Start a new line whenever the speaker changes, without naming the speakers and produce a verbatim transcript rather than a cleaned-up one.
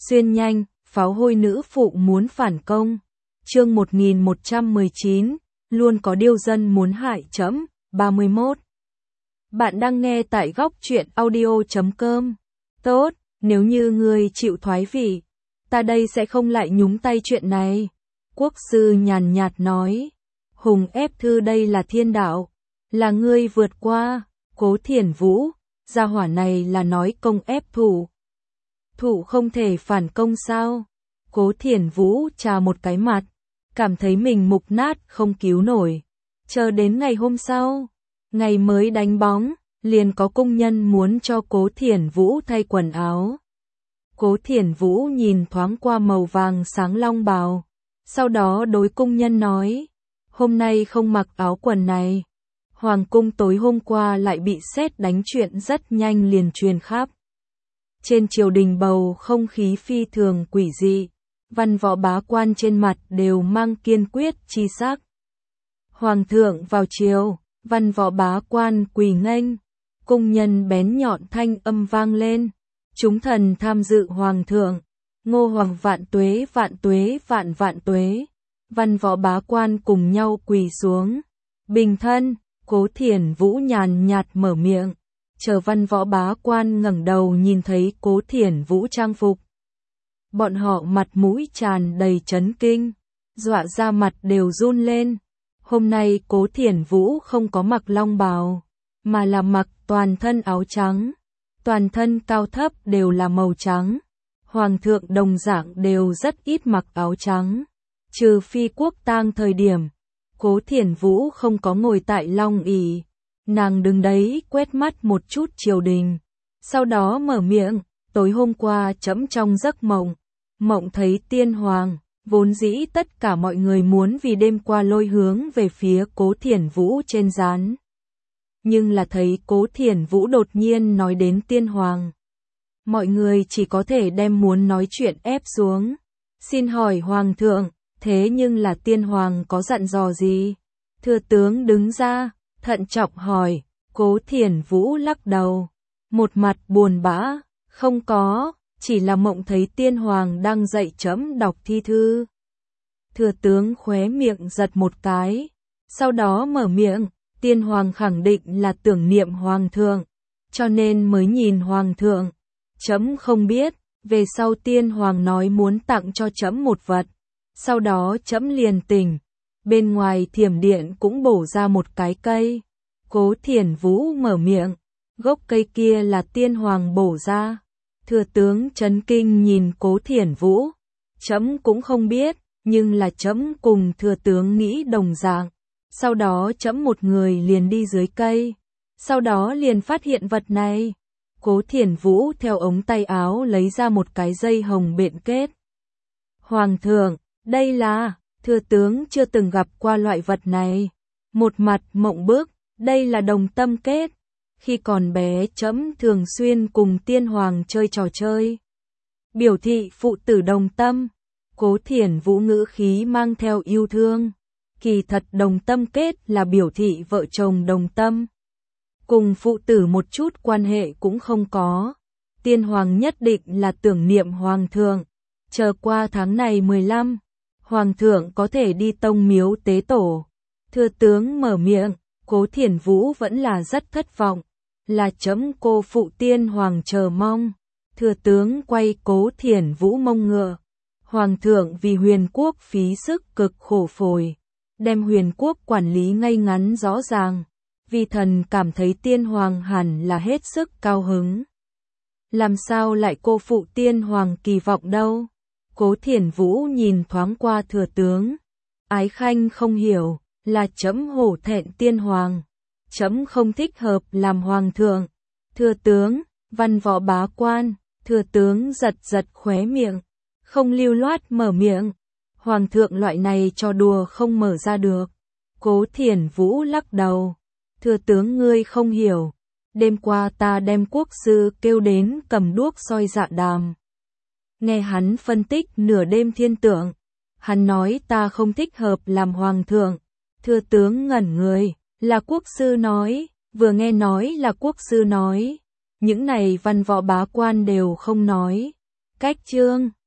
Xuyên nhanh, pháo hôi nữ phụ muốn phản công. Chương một nghìn một trăm mười chín, luôn có điêu dân muốn hại trẫm. ba mươi mốt. Bạn đang nghe tại góc truyện audio chấm com. Tốt, nếu như ngươi chịu thoái vị, ta đây sẽ không lại nhúng tay chuyện này. Quốc sư nhàn nhạt nói. Hùng ép thư đây là thiên đạo, là ngươi vượt qua. Cố Thiển Vũ, gia hỏa này là nói công ép thủ. Thủ không thể phản công sao? Cố Thiển Vũ trà một cái mặt, cảm thấy mình mục nát không cứu nổi. Chờ đến ngày hôm sau, ngày mới đánh bóng, liền có công nhân muốn cho Cố Thiển Vũ thay quần áo. Cố Thiển Vũ nhìn thoáng qua màu vàng sáng long bào, sau đó đối công nhân nói, hôm nay không mặc áo quần này. Hoàng cung tối hôm qua lại bị sét đánh, chuyện rất nhanh liền truyền khắp. Trên triều đình bầu không khí phi thường quỷ dị, văn võ bá quan trên mặt đều mang kiên quyết chi sắc. Hoàng thượng vào triều, văn võ bá quan quỳ nghênh, cung nhân bén nhọn thanh âm vang lên. Chúng thần tham dự hoàng thượng, Ngô Hoàng vạn tuế vạn tuế vạn vạn tuế. Văn võ bá quan cùng nhau quỳ xuống. Bình thân, Cố Thiển Vũ nhàn nhạt mở miệng. Chờ văn võ bá quan ngẩng đầu nhìn thấy Cố Thiển Vũ trang phục, bọn họ mặt mũi tràn đầy chấn kinh, dọa ra mặt đều run lên. Hôm nay Cố Thiển Vũ không có mặc long bào, mà là mặc toàn thân áo trắng, toàn thân cao thấp đều là màu trắng. Hoàng thượng đồng dạng đều rất ít mặc áo trắng, trừ phi quốc tang thời điểm. Cố Thiển Vũ không có ngồi tại long ỷ, nàng đứng đấy quét mắt một chút triều đình, sau đó mở miệng, tối hôm qua trẫm trong giấc mộng, mộng thấy tiên hoàng, vốn dĩ tất cả mọi người muốn vì đêm qua lôi hướng về phía Cố Thiển Vũ trên gián. Nhưng là thấy Cố Thiển Vũ đột nhiên nói đến tiên hoàng. Mọi người chỉ có thể đem muốn nói chuyện ép xuống. Xin hỏi hoàng thượng, thế nhưng là tiên hoàng có dặn dò gì? Thừa tướng đứng ra, thận trọng hỏi. Cố Thiển Vũ lắc đầu, một mặt buồn bã, không có, chỉ là mộng thấy tiên hoàng đang dạy trẫm đọc thi thư. Thừa tướng khóe miệng giật một cái, sau đó mở miệng, tiên hoàng khẳng định là tưởng niệm hoàng thượng, cho nên mới nhìn hoàng thượng. Trẫm không biết, về sau tiên hoàng nói muốn tặng cho trẫm một vật, sau đó trẫm liền tỉnh. Bên ngoài thiểm điện cũng bổ ra một cái cây. Cố Thiển Vũ mở miệng, gốc cây kia là tiên hoàng bổ ra. Thừa tướng chấn kinh nhìn Cố Thiển Vũ, trẫm cũng không biết, nhưng là trẫm cùng thừa tướng nghĩ đồng dạng. Sau đó trẫm một người liền đi dưới cây, sau đó liền phát hiện vật này. Cố Thiển Vũ theo ống tay áo lấy ra một cái dây hồng bện kết. Hoàng thượng, đây là, thừa tướng chưa từng gặp qua loại vật này. Một mặt mộng bức, đây là đồng tâm kết. Khi còn bé trẫm thường xuyên cùng tiên hoàng chơi trò chơi, biểu thị phụ tử đồng tâm. Cố Thiển Vũ ngữ khí mang theo yêu thương. Kỳ thật đồng tâm kết là biểu thị vợ chồng đồng tâm, cùng phụ tử một chút quan hệ cũng không có. Tiên hoàng nhất định là tưởng niệm hoàng thượng. Chờ qua tháng này mười lăm, hoàng thượng có thể đi tông miếu tế tổ. Thừa tướng mở miệng, Cố Thiển Vũ vẫn là rất thất vọng, là trẫm cô phụ tiên hoàng chờ mong. Thừa tướng quay Cố Thiển Vũ mông ngựa, hoàng thượng vì huyền quốc phí sức cực khổ phổi, đem huyền quốc quản lý ngay ngắn rõ ràng. Vi thần cảm thấy tiên hoàng hẳn là hết sức cao hứng. Làm sao lại cô phụ tiên hoàng kỳ vọng đâu? Cố Thiển Vũ nhìn thoáng qua thừa tướng. Ái khanh không hiểu, là trẫm hổ thẹn tiên hoàng. Trẫm không thích hợp làm hoàng thượng. Thừa tướng, văn võ bá quan, thừa tướng giật giật khóe miệng, không lưu loát mở miệng. Hoàng thượng loại này cho đùa không mở ra được. Cố Thiển Vũ lắc đầu. Thừa tướng ngươi không hiểu, đêm qua ta đem quốc sư kêu đến cầm đuốc soi dạ đàm. Nghe hắn phân tích nửa đêm thiên tượng, hắn nói ta không thích hợp làm hoàng thượng. Thừa tướng ngẩn người, là quốc sư nói, vừa nghe nói là quốc sư nói. Những này văn võ bá quan đều không nói. cách chương